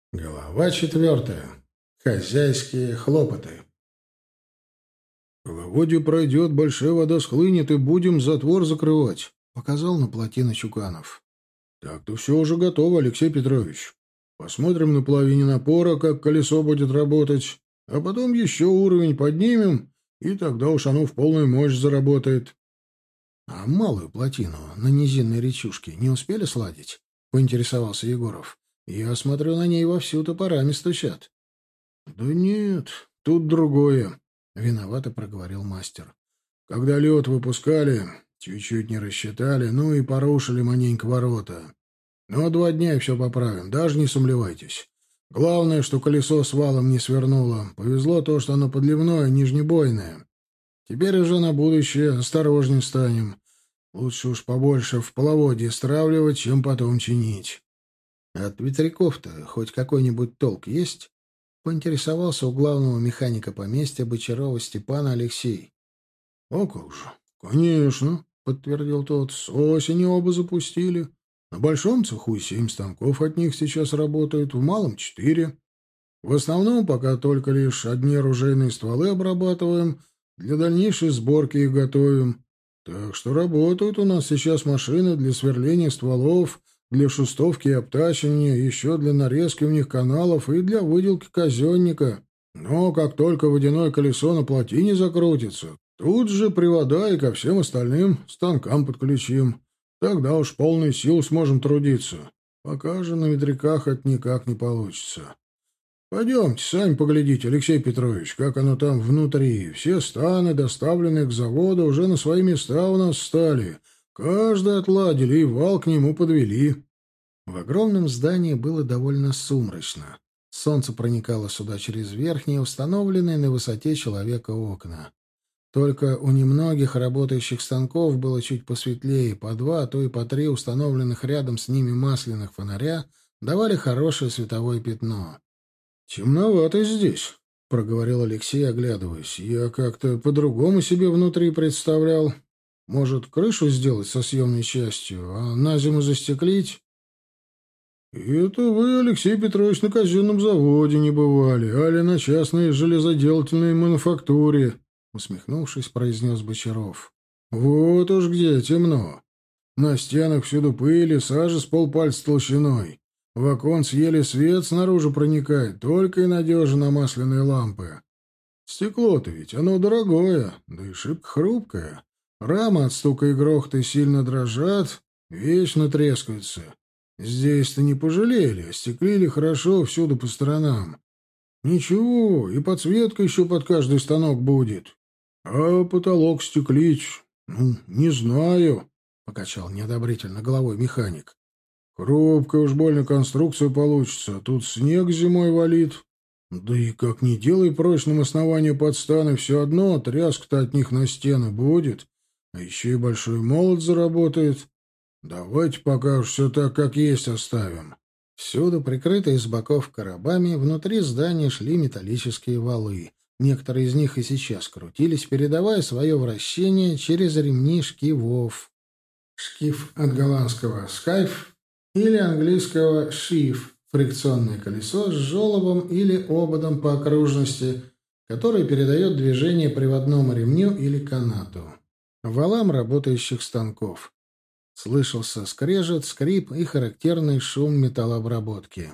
Глава 4. Хозяйские хлопоты. «Половодье пройдет, большая вода схлынет, и будем затвор закрывать», — показал на плотину Чуканов. «Так-то все уже готово, Алексей Петрович. Посмотрим на половине напора, как колесо будет работать, а потом еще уровень поднимем, и тогда уж оно в полную мощь заработает». А малую плотину на низинной речушке не успели сладить? — поинтересовался Егоров. — Я смотрю, на ней вовсю топорами стучат. — Да нет, тут другое, — виновато проговорил мастер. «Когда лед выпускали, чуть-чуть не рассчитали, ну и порушили маненько ворота. Но 2 дня и все поправим, даже не сомневайтесь. Главное, что колесо с валом не свернуло. Повезло то, что оно подливное, нижнебойное. Теперь уже на будущее осторожней станем. Лучше уж побольше в половодье стравливать, чем потом чинить». От ветряков-то хоть какой-нибудь толк есть? — поинтересовался у главного механика поместья Бочарова Степана Алексей. — А как же? Конечно, — подтвердил тот. — С осени оба запустили. На большом цеху 7 станков от них сейчас работают, в малом 4. В основном пока только лишь одни оружейные стволы обрабатываем, для дальнейшей сборки их готовим. Так что работают у нас сейчас машины для сверления стволов, для шустовки и обтачивания, еще для нарезки в них каналов и для выделки казенника. Но как только водяное колесо на плотине закрутится, тут же привода и ко всем остальным станкам подключим. Тогда уж полной сил сможем трудиться. Пока же на ветряках это никак не получится. Пойдемте, сами поглядите, Алексей Петрович, как оно там внутри. Все станы, доставленные к заводу, уже на свои места у нас стали. Каждый отладили и вал к нему подвели. В огромном здании было довольно сумрачно. Солнце проникало сюда через верхние, установленные на высоте человека окна. Только у немногих работающих станков было чуть посветлее, по 2, а то и по 3 установленных рядом с ними масляных фонаря давали хорошее световое пятно. «Темновато здесь», — проговорил Алексей, оглядываясь. «Я как-то по-другому себе внутри представлял. Может, крышу сделать со съемной частью, а на зиму застеклить?» «Это вы, Алексей Петрович, на казенном заводе не бывали, али на частной железоделательной мануфактуре», — усмехнувшись, произнес Бочаров. «Вот уж где темно. На стенах всюду пыль и сажа с полпальца толщиной. В оконце еле свет снаружи проникает, только и надежно на масляные лампы. Стекло-то ведь оно дорогое, да и шибко хрупкое. Рамы от стука и грохота сильно дрожат, вечно трескаются. Здесь-то не пожалели, остеклили хорошо всюду по сторонам. Ничего, и подсветка еще под каждый станок будет. А потолок стеклить, ну, не знаю, — покачал неодобрительно головой механик. Хрупкая уж больно конструкция получится, а тут снег зимой валит. Да и как ни делай прочным основание под станы, все одно тряска-то от них на стены будет, а еще и большой молот заработает. Давайте пока уж все так, как есть, оставим. Всюду, прикрытые с боков коробами, внутри здания шли металлические валы. Некоторые из них и сейчас крутились, передавая свое вращение через ремни шкивов. Шкив от голландского «скайф» или английского «шиф» — фрикционное колесо с желобом или ободом по окружности, которое передает движение приводному ремню или канату. Валам работающих станков. Слышался скрежет, скрип и характерный шум металлообработки.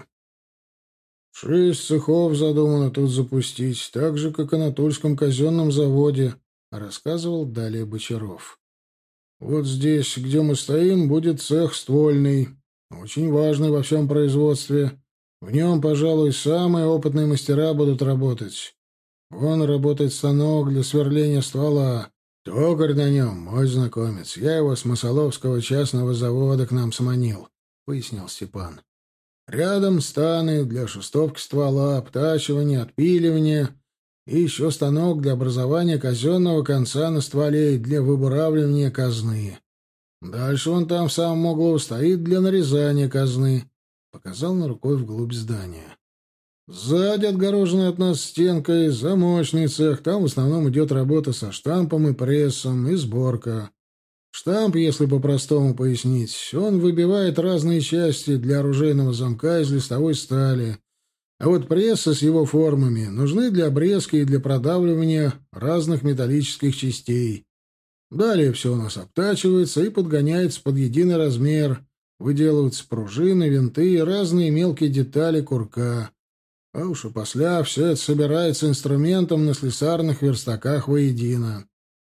6 цехов задумано тут запустить, так же, как и на Тульском казенном заводе, — рассказывал далее Бочаров. Вот здесь, где мы стоим, будет цех ствольный, очень важный во всем производстве. В нем, пожалуй, самые опытные мастера будут работать. Вон работает станок для сверления ствола. Токарь на нем, мой знакомец. Я его с Масоловского частного завода к нам сманил, — пояснил Степан. Рядом станы для шестовки ствола, обтачивания, отпиливания и еще станок для образования казенного конца на стволе и для выбуравливания казны. Дальше он там в самом углу стоит для нарезания казны. Показал на рукой вглубь здания. Сзади, отгороженный от нас стенкой, замочный цех. Там в основном идет работа со штампом и прессом, и сборка. Штамп, если по-простому пояснить, он выбивает разные части для оружейного замка из листовой стали. А вот прессы с его формами нужны для обрезки и для продавливания разных металлических частей. Далее все у нас обтачивается и подгоняется под единый размер. Выделываются пружины, винты и разные мелкие детали курка. А уж и после все это собирается инструментом на слесарных верстаках воедино.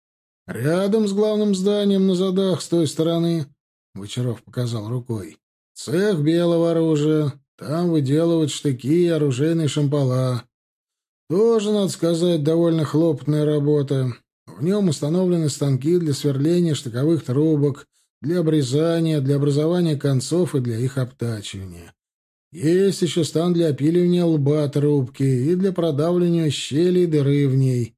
Рядом с главным зданием на задах с той стороны, Бочаров показал рукой, цех белого оружия. Там выделывают штыки и оружейные шампала. Тоже, надо сказать, довольно хлопотная работа. В нем установлены станки для сверления штыковых трубок, для обрезания, для образования концов и для их обтачивания. Есть еще стан для опиливания лба трубки и для продавливания щелей и дыры в ней.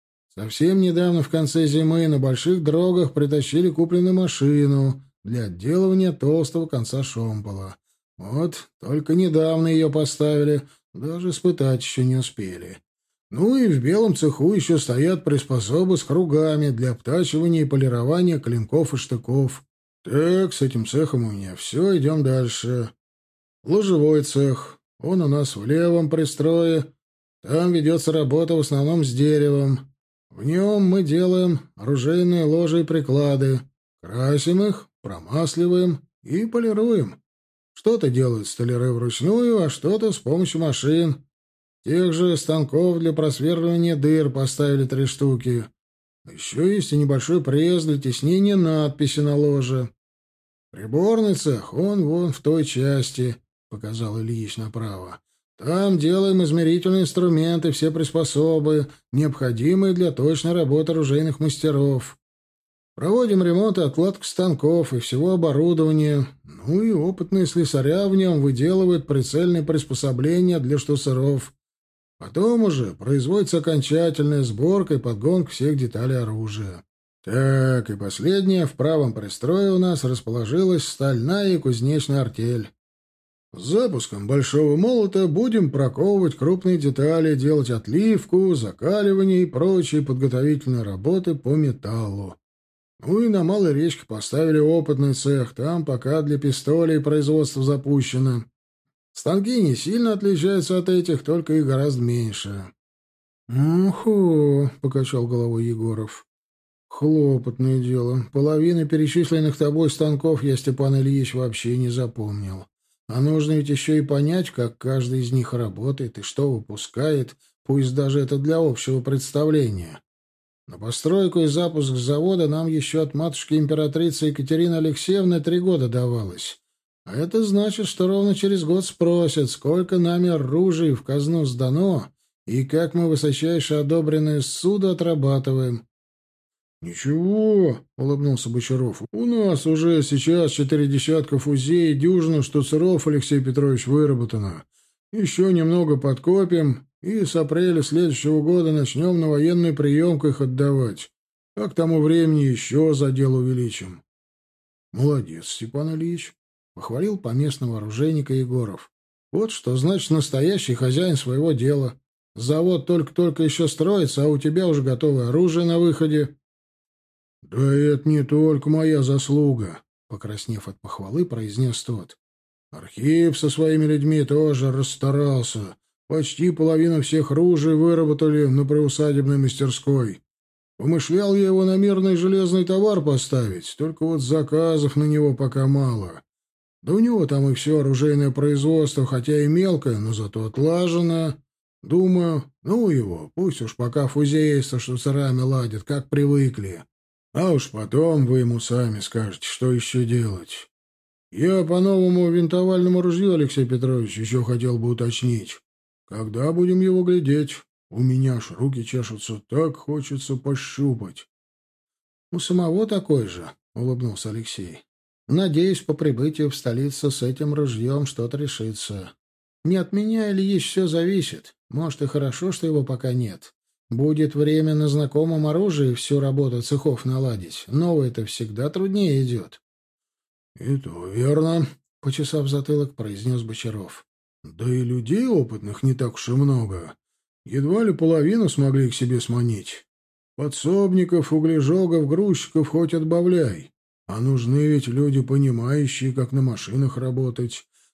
Совсем недавно, в конце зимы, на больших дорогах притащили купленную машину для отделывания толстого конца шомпола. Вот, только недавно ее поставили, даже испытать еще не успели. Ну и в белом цеху еще стоят приспособы с кругами для обтачивания и полирования клинков и штыков. Так, с этим цехом у меня все, идем дальше. Ложевой цех, он у нас в левом пристрое. Там ведется работа в основном с деревом. В нем мы делаем оружейные ложи и приклады, красим их, промасливаем и полируем. Что-то делают столяры вручную, а что-то с помощью машин. Тех же станков для просверливания дыр поставили 3 штуки. Еще есть и небольшой пресс для теснения надписи на ложе. Приборный цех, он вон в той части, — показал Ильич направо. Там делаем измерительные инструменты, все приспособы, необходимые для точной работы оружейных мастеров. Проводим ремонт и отладку станков и всего оборудования. Ну и опытные слесаря в нем выделывают прицельные приспособления для штуцеров. Потом уже производится окончательная сборка и подгонка всех деталей оружия. Так, и последнее, в правом пристрое у нас расположилась стальная и кузнечная артель. С запуском большого молота будем проковывать крупные детали, делать отливку, закаливание и прочие подготовительные работы по металлу. Ну и на Малой речке поставили опытный цех, там пока для пистолей производство запущено. Станки не сильно отличаются от этих, только их гораздо меньше. — покачал головой Егоров. — Хлопотное дело. Половины перечисленных тобой станков я, Степан Ильич, вообще не запомнил. А нужно ведь еще и понять, как каждый из них работает и что выпускает, пусть даже это для общего представления. На постройку и запуск завода нам еще от матушки императрицы Екатерины Алексеевны 3 года давалось. А это значит, что ровно через год спросят, сколько нами оружия в казну сдано и как мы высочайше одобренные ссуды отрабатываем. — Ничего, — улыбнулся Бочаров, — у нас уже сейчас 4 десятка фузей и дюжина штуцеров, Алексей Петрович, выработано. Еще немного подкопим, и с апреля следующего года начнем на военную приемку их отдавать. А к тому времени еще за дело увеличим. — Молодец, Степан Ильич, — похвалил поместного оружейника Егоров. — Вот что значит настоящий хозяин своего дела. Завод только-только еще строится, а у тебя уже готовое оружие на выходе. — Да это не только моя заслуга, — покраснев от похвалы, произнес тот. Архип со своими людьми тоже расстарался. Почти половину всех ружей выработали на приусадебной мастерской. Помышлял я его на мирный железный товар поставить, только вот заказов на него пока мало. Да у него там и все оружейное производство, хотя и мелкое, но зато отлажено. Думаю, ну его, пусть уж пока фузеи со штуцерами ладят, как привыкли. А уж потом вы ему сами скажете, что еще делать. Я по новому винтовальному ружью, Алексей Петрович, еще хотел бы уточнить. Когда будем его глядеть? У меня аж руки чешутся, так хочется пощупать. — У самого такой же, — улыбнулся Алексей. — Надеюсь, по прибытию в столицу с этим ружьем что-то решится. Не от меня, Ильич, все зависит. Может, и хорошо, что его пока нет. Будет время на знакомом оружии всю работу цехов наладить. Новое-то всегда труднее идет. — И то верно, — почесав затылок, произнес Бочаров. — Да и людей опытных не так уж и много. Едва ли половину смогли к себе сманить. Подсобников, углежогов, грузчиков хоть отбавляй. А нужны ведь люди, понимающие, как на машинах работать.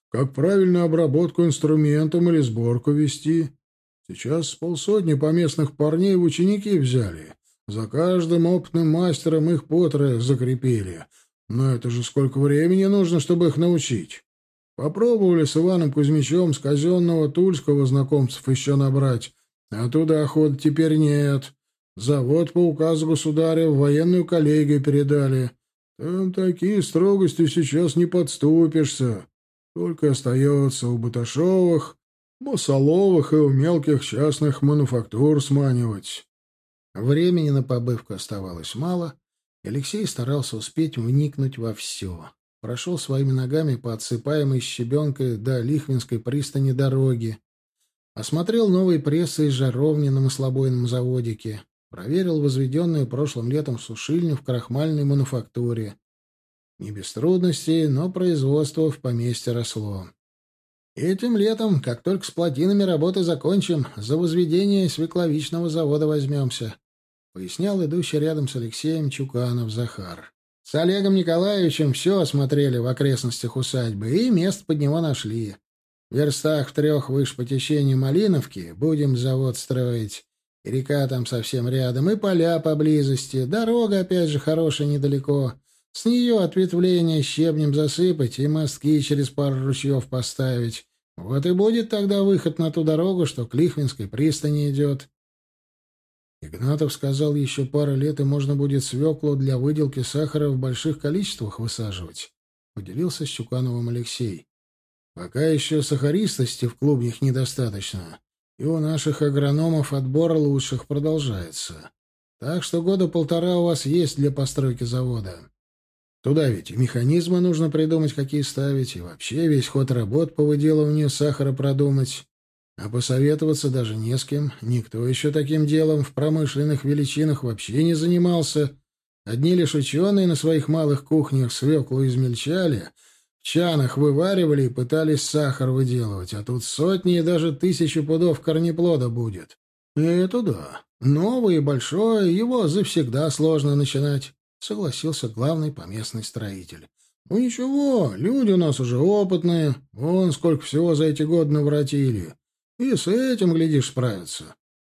как правильно обработку инструментом или сборку вести. Сейчас 50 поместных парней в ученики взяли. За каждым опытным мастером их по трое закрепили. Но это же сколько времени нужно, чтобы их научить. Попробовали с Иваном Кузьмичем с казенного Тульского знакомцев еще набрать. А туда охоты теперь нет. Завод по указу государя в военную коллегию передали. Там такие строгости сейчас не подступишься. Только остается у Баташовых, Босоловых и у мелких частных мануфактур сманивать. Времени на побывку оставалось мало, и Алексей старался успеть вникнуть во все. Прошел своими ногами по отсыпаемой щебенкой до Лихвинской пристани дороги, осмотрел новые прессы и жаровни на маслобойном заводике, проверил возведенную прошлым летом сушильню в крахмальной мануфактуре. Не без трудностей, но производство в поместье росло. Этим летом, как только с плотинами работы закончим, за возведение свекловичного завода возьмемся, — пояснял идущий рядом с Алексеем Чуканов Захар. С Олегом Николаевичем все осмотрели в окрестностях усадьбы и место под него нашли. В верстах в 3 выше по течению Малиновки будем завод строить. И река там совсем рядом, и поля поблизости. Дорога, опять же, хорошая недалеко. С нее ответвление щебнем засыпать и мостки через пару ручьев поставить. Вот и будет тогда выход на ту дорогу, что к Лихвинской пристани идет. Игнатов сказал, еще пару лет, и можно будет свеклу для выделки сахара в больших количествах высаживать. Поделился с Чукановым Алексей. Пока еще сахаристости в клубнях недостаточно, и у наших агрономов отбор лучших продолжается. Так что 1.5 года у вас есть для постройки завода. Туда ведь и механизмы нужно придумать, какие ставить, и вообще весь ход работ по выделыванию сахара продумать. А посоветоваться даже не с кем. Никто еще таким делом в промышленных величинах вообще не занимался. Одни лишь ученые на своих малых кухнях свеклу измельчали, в чанах вываривали и пытались сахар выделывать, а тут сотни и даже 1000 пудов корнеплода будет. И это да. Новое и большое, его завсегда сложно начинать. — согласился главный поместный строитель. — Ну ничего, люди у нас уже опытные, вон сколько всего за эти годы наворотили. И с этим, глядишь, справятся.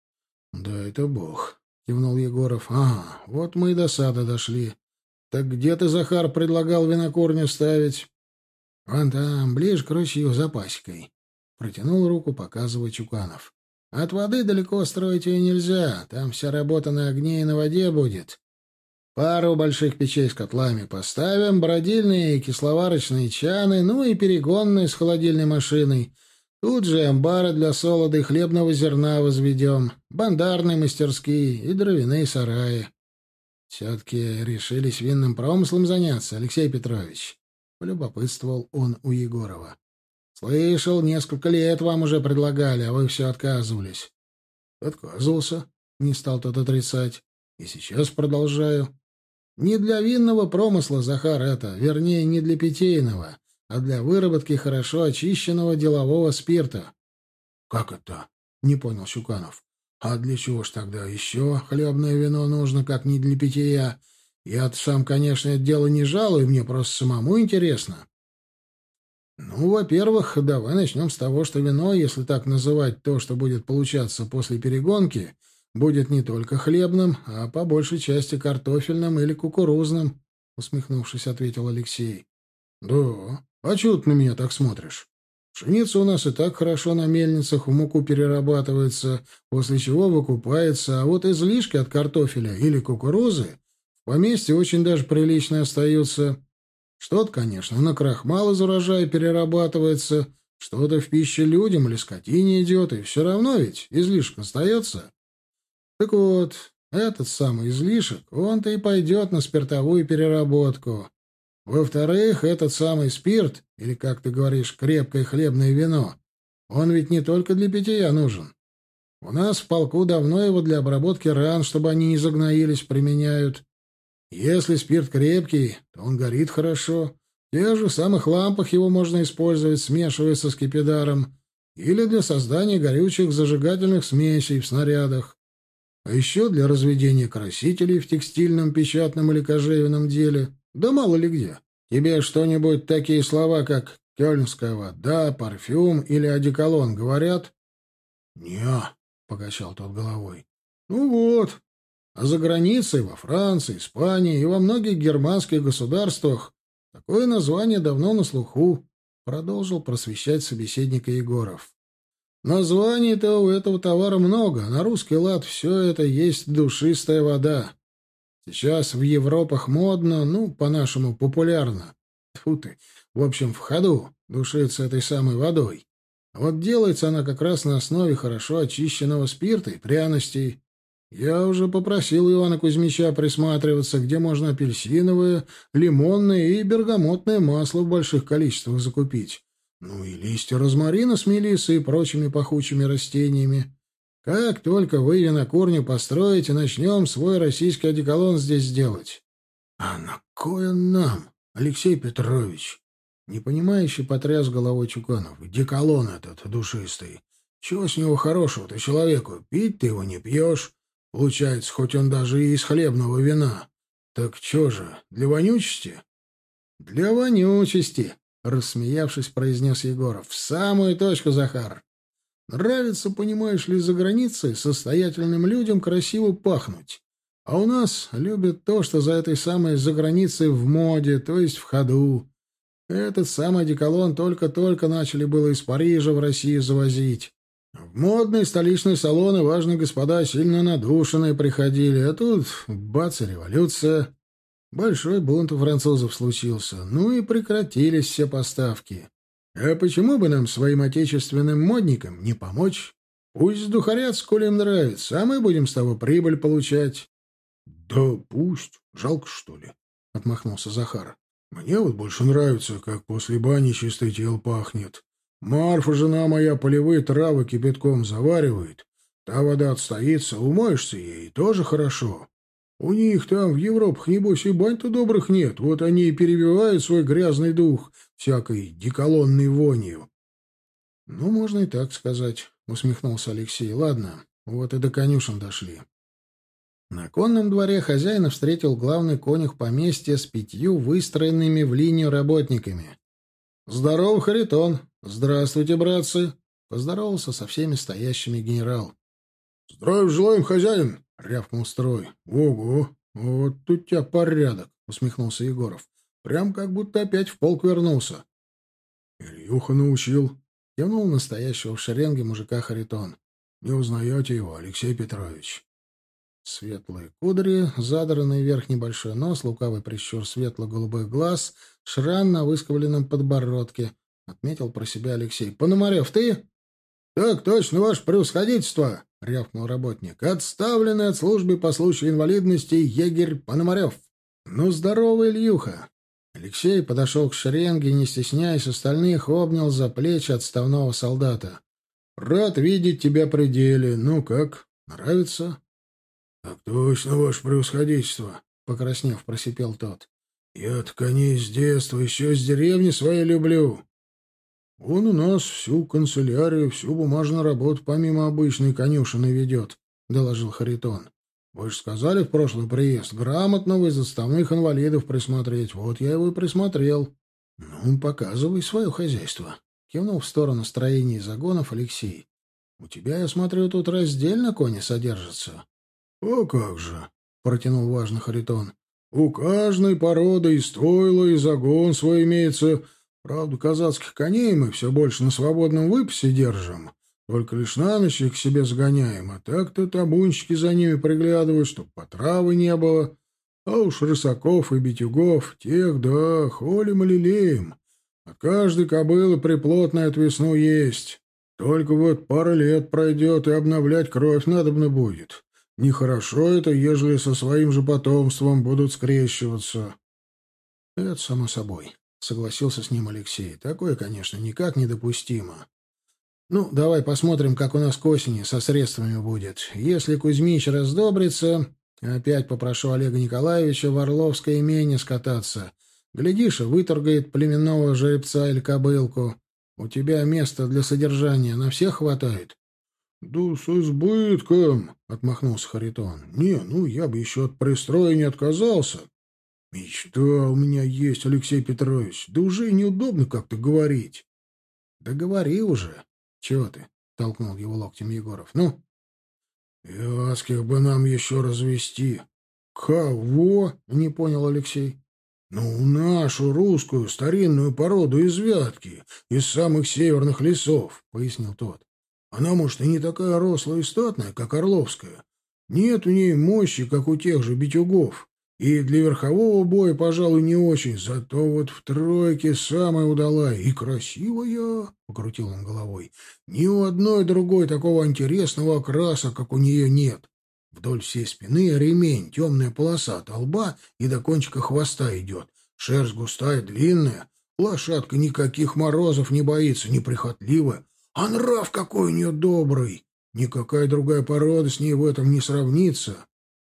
— Да это бог, — кивнул Егоров. — Ага, вот мы и до сада дошли. Так где ты, Захар, предлагал винокурню ставить? — Вон там, ближе к ручью, за пасекой. Протянул руку, показывая Чуканов. — От воды далеко строить ее нельзя, там вся работа на огне и на воде будет. Пару больших печей с котлами поставим, бродильные и кисловарочные чаны, ну и перегонные с холодильной машиной. Тут же амбары для солода и хлебного зерна возведем, бандарные мастерские и дровяные сараи. Все-таки решились винным промыслом заняться, Алексей Петрович? — полюбопытствовал он у Егорова. — Слышал, несколько лет вам уже предлагали, а вы все отказывались. — Отказывался, — не стал тот отрицать. — И сейчас продолжаю. Не для винного промысла, Захар, это, вернее, не для питейного, а для выработки хорошо очищенного делового спирта. — Как это? — не понял Щуканов. — А для чего ж тогда еще хлебное вино нужно, как не для питья? Я-то сам, конечно, это дело не жалую, мне просто самому интересно. — Ну, во-первых, давай начнем с того, что вино, если так называть то, что будет получаться после перегонки, будет не только хлебным, а по большей части картофельным или кукурузным, — усмехнувшись, ответил Алексей. — Да, а чего ты на меня так смотришь? Пшеница у нас и так хорошо на мельницах в муку перерабатывается, после чего выкупается, а вот излишки от картофеля или кукурузы в поместье очень даже прилично остаются. Что-то, конечно, на крахмал из урожая перерабатывается, что-то в пищу людям или скотине идет, и все равно ведь излишек остается. Так вот, этот самый излишек, он-то и пойдет на спиртовую переработку. Во-вторых, этот самый спирт, или, как ты говоришь, крепкое хлебное вино, он ведь не только для питья нужен. У нас в полку давно его для обработки ран, чтобы они не загноились, применяют. Если спирт крепкий, то он горит хорошо. В тех же самых лампах его можно использовать, смешивая со скипидаром, или для создания горючих зажигательных смесей в снарядах. А еще для разведения красителей в текстильном, печатном или кожевенном деле. Да мало ли где. Тебе что-нибудь такие слова, как Кёльнская вода, парфюм или одеколон, говорят? Не, покачал тот головой. Ну вот. А за границей, во Франции, Испании и во многих германских государствах такое название давно на слуху, продолжил просвещать собеседника Егоров. Названий-то у этого товара много, а на русский лад все это есть душистая вода. Сейчас в Европах модно, ну, по-нашему, популярно. Тьфу ты. В общем, в ходу душиться этой самой водой. А вот делается она как раз на основе хорошо очищенного спирта и пряностей. Я уже попросил Ивана Кузьмича присматриваться, где можно апельсиновое, лимонное и бергамотное масло в больших количествах закупить. Ну и листья розмарина с мелиссой и прочими пахучими растениями. Как только вы винокурню построите, начнем свой российский одеколон здесь делать. — А на кой он нам, Алексей Петрович? Непонимающе потряс головой Чуканов. — Деколон этот душистый. Чего с него хорошего-то человеку? Пить ты его не пьешь. Получается, хоть он даже и из хлебного вина. Так что же, для вонючести? — Для вонючести, — рассмеявшись, произнес Егоров. — В самую точку, Захар. Нравится, понимаешь ли, за границей состоятельным людям красиво пахнуть. А у нас любят то, что за этой самой заграницей в моде, то есть в ходу. Этот самый одеколон только-только начали было из Парижа в Россию завозить. В модные столичные салоны важные господа сильно надушенные приходили, а тут бац и революция. Большой бунт у французов случился, ну и прекратились все поставки. А почему бы нам, своим отечественным модникам, не помочь? Пусть сдухарят, сколь им нравится, а мы будем с того прибыль получать. — Да пусть. Жалко, что ли? — отмахнулся Захар. — Мне вот больше нравится, как после бани чистое тело пахнет. Марфа, жена моя, полевые травы кипятком заваривает. Та вода отстоится, умоешься ей, тоже хорошо. У них там в Европах, небось, и бань-то добрых нет. Вот они и перебивают свой грязный дух всякой деколонной вонью. — Ну, можно и так сказать, — усмехнулся Алексей. — Ладно, вот и до конюшен дошли. На конном дворе хозяина встретил главный конюх поместья с 5 выстроенными в линию работниками. — Здорово, Харитон! Здравствуйте, братцы! — поздоровался со всеми стоящими генерал. — Здравия желаем, хозяин! — рявкнул строй. — Ого! Вот тут у тебя порядок! — усмехнулся Егоров. — Прям как будто опять в полк вернулся. — Ильюха научил. — кивнул настоящего в шеренге мужика Харитон. — Не узнаете его, Алексей Петрович? Светлые кудри, задранный вверх небольшой нос, лукавый прищур светло-голубых глаз, шрам на выскобленном подбородке. Отметил про себя Алексей. — Пономарев, ты? — Так точно, ваше превосходительство! — рявкнул работник. — Отставленный от службы по случаю инвалидности егерь Пономарев. — Ну, здорово, Ильюха! Алексей подошел к шеренге, не стесняясь остальных, обнял за плечи отставного солдата. — Рад видеть тебя при деле. Ну как, нравится? — Так точно, ваше превосходительство! — покраснев, просипел тот. — Я-то коней с детства еще с деревни своей люблю. Он у нас всю канцелярию, всю бумажную работу помимо обычной конюшины ведет, — доложил Харитон. — Вы же сказали в прошлый приезд грамотного из отставных инвалидов присмотреть. Вот я его и присмотрел. — Ну, показывай свое хозяйство, — кивнул в сторону строений и загонов Алексей. — У тебя, я смотрю, тут раздельно кони содержатся. — А как же, — протянул важно Харитон. — У каждой породы и стойло, и загон свой имеется. Правда, казацких коней мы все больше на свободном выпасе держим, только лишь на ночь их к себе сгоняем, а так-то табунщики за ними приглядывают, чтоб потравы не было. А уж рысаков и битюгов, тех, да, холим и лелеем. От каждой кобылы приплод на эту весну есть. Только вот пара лет пройдет, и обновлять кровь надобно будет. Нехорошо это, ежели со своим же потомством будут скрещиваться. — Это само собой. — согласился с ним Алексей. — Такое, конечно, никак недопустимо. Ну, давай посмотрим, как у нас к осени со средствами будет. Если Кузьмич раздобрится, опять попрошу Олега Николаевича в Орловское имение скататься. Глядишь, и выторгает племенного жеребца или кобылку. У тебя места для содержания на всех хватает? — Да с избытком, — отмахнулся Харитон. — Не, ну я бы еще от пристроя не отказался. Мечта у меня есть, Алексей Петрович. Да уже и неудобно как-то говорить. Да говори уже. Чего ты? Толкнул его локтем Егоров. Ну? Вятских бы нам еще развести. Кого? Не понял Алексей. Ну, нашу русскую старинную породу из Вятки, из самых северных лесов, пояснил тот. Она, может, и не такая рослая и статная, как Орловская. Нет у ней мощи, как у тех же битюгов. И для верхового боя, пожалуй, не очень. Зато вот в тройке самая удалая и красивая, — покрутил он головой. Ни у одной другой такого интересного окраса, как у нее, нет. Вдоль всей спины ремень, темная полоса от лба и до кончика хвоста идет. Шерсть густая, длинная. Лошадка никаких морозов не боится, неприхотливая. А нрав какой у нее добрый! Никакая другая порода с ней в этом не сравнится.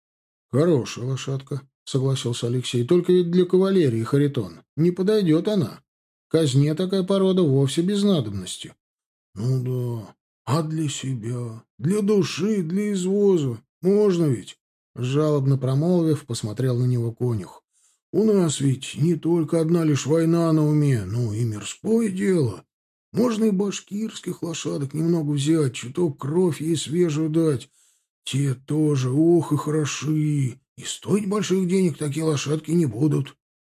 — Хорошая лошадка, — согласился Алексей. — Только ведь для кавалерии, Харитон, не подойдет она. Казне такая порода вовсе без надобности. — Ну да, а для себя, для души, для извоза можно ведь? Жалобно промолвив, посмотрел на него конюх. — У нас ведь не только одна лишь война на уме, но и мирское дело. Можно и башкирских лошадок немного взять, чуток кровь ей свежую дать. Те тоже, ох и хороши, и стоить больших денег такие лошадки не будут.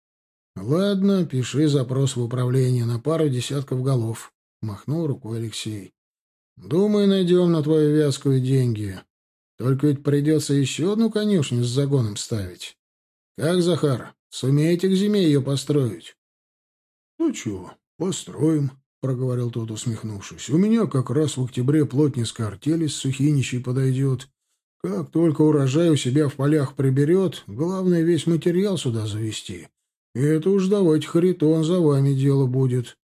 — Ладно, пиши запрос в управление на пару десятков голов, — махнул рукой Алексей. — Думаю, найдем на твою вязкую деньги. Только ведь придется еще одну конюшню с загоном ставить. Как, Захар, сумеете к зиме ее построить? — Ну чего, построим, — проговорил тот, усмехнувшись. — У меня как раз в октябре плотницкая артель из Сухиничей подойдет. Как только урожай у себя в полях приберет, главное весь материал сюда завести. И это уж давайте, Харитон, за вами дело будет.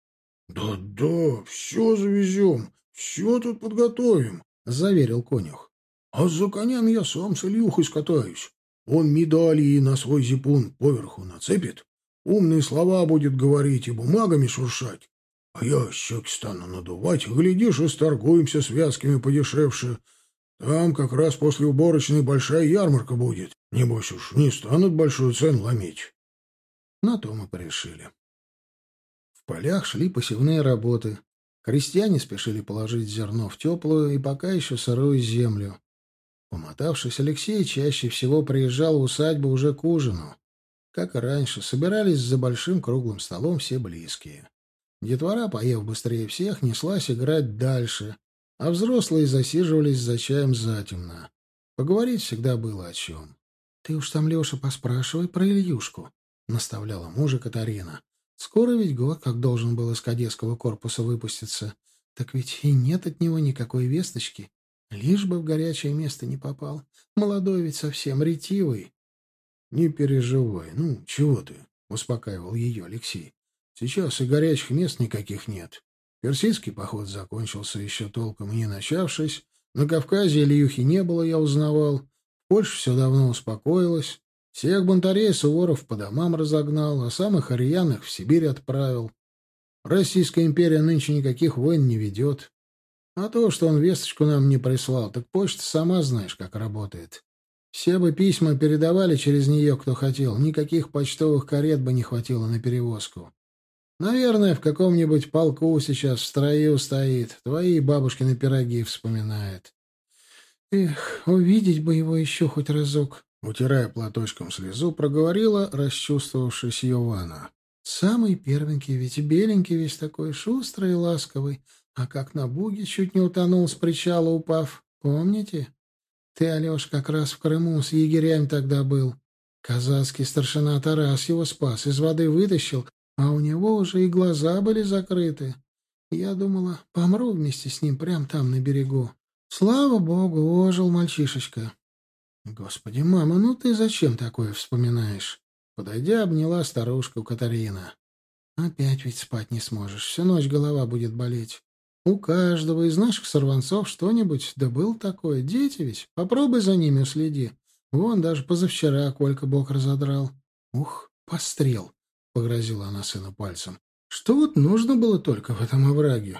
— Да-да, все завезем, все тут подготовим, — заверил конюх. — А за конями я сам с Ильюхой скатаюсь. Он медали на свой зипун поверху нацепит, умные слова будет говорить и бумагами шуршать. А я щеки стану надувать, глядишь, и сторгуемся с вязкими подешевше. Там как раз после уборочной большая ярмарка будет. Небось уж не станут большую цену ломить. На то мы порешили. В полях шли посевные работы. Крестьяне спешили положить зерно в теплую и пока еще сырую землю. Помотавшись, Алексей чаще всего приезжал в усадьбу уже к ужину. Как и раньше, собирались за большим круглым столом все близкие. Детвора, поев быстрее всех, неслась играть дальше, а взрослые засиживались за чаем затемно. Поговорить всегда было о чем. — Ты уж там, Леша, поспрашивай про Ильюшку, — наставляла мужа Катарина. — Скоро ведь год, как должен был из кадетского корпуса выпуститься. Так ведь и нет от него никакой весточки. Лишь бы в горячее место не попал. Молодой ведь совсем, ретивый. — Не переживай. Ну, чего ты? — успокаивал ее Алексей. — Сейчас и горячих мест никаких нет. Персидский поход закончился еще толком не начавшись. На Кавказе Ильюхи не было, я узнавал. В Польше все давно успокоилось. Всех бунтарей Суворов по домам разогнал, а самых рьяных в Сибирь отправил. Российская империя нынче никаких войн не ведет. А то, что он весточку нам не прислал, так почта сама знаешь, как работает. Все бы письма передавали через нее, кто хотел. Никаких почтовых карет бы не хватило на перевозку. Наверное, в каком-нибудь полку сейчас в строю стоит. Твои бабушкины пироги вспоминает. Эх, увидеть бы его еще хоть разок. Утирая платочком слезу, проговорила, расчувствовавшись Йована. Самый первенький ведь, беленький весь такой, шустрый и ласковый. А как на буге чуть не утонул с причала, упав. Помните? Ты, Алеш, как раз в Крыму с егерями тогда был. Казацкий старшина Тарас его спас, из воды вытащил, а у него уже и глаза были закрыты. Я думала, помру вместе с ним прямо там, на берегу. Слава богу, ожил мальчишечка. Господи, мама, ну ты зачем такое вспоминаешь? Подойдя, обняла старушку Катарина. Опять ведь спать не сможешь, всю ночь голова будет болеть. У каждого из наших сорванцов что-нибудь, да был такое. Дети ведь, попробуй за ними уследи. Вон даже позавчера Колька бок разодрал. Ух, пострел. — погрозила она сыну пальцем. — Что вот нужно было только в этом овраге?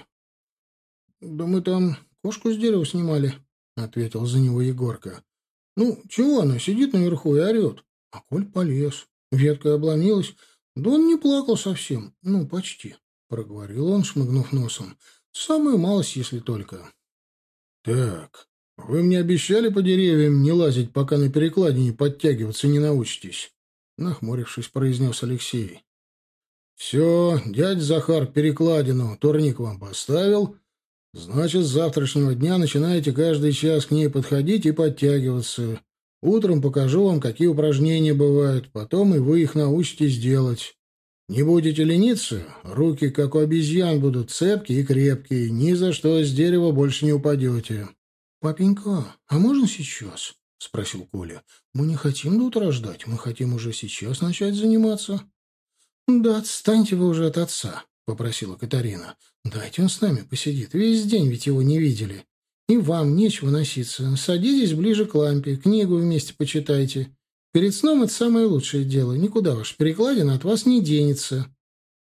— Да мы там кошку с дерева снимали, — ответил за него Егорка. — Ну, чего она сидит наверху и орет? А Коль полез. Ветка обломилась. Да он не плакал совсем. Ну, почти, — проговорил он, шмыгнув носом. Самую малость, если только. Так, вы мне обещали по деревьям не лазить, пока на перекладине подтягиваться не научитесь? Нахмурившись, произнес Алексей. Все, дядя Захар перекладину, турник вам поставил. Значит, с завтрашнего дня начинаете каждый час к ней подходить и подтягиваться. Утром покажу вам, какие упражнения бывают, потом и вы их научитесь делать. Не будете лениться, руки, как у обезьян, будут цепкие и крепкие, ни за что с дерева больше не упадете. — Папенька, а можно сейчас? — спросил Коля. — Мы не хотим до утра ждать, мы хотим уже сейчас начать заниматься. — Да отстаньте вы уже от отца, — попросила Катарина. — Дайте он с нами посидит, весь день ведь его не видели. И вам нечего носиться. Садитесь ближе к лампе, книгу вместе почитайте. Перед сном это самое лучшее дело. Никуда ваша перекладина от вас не денется.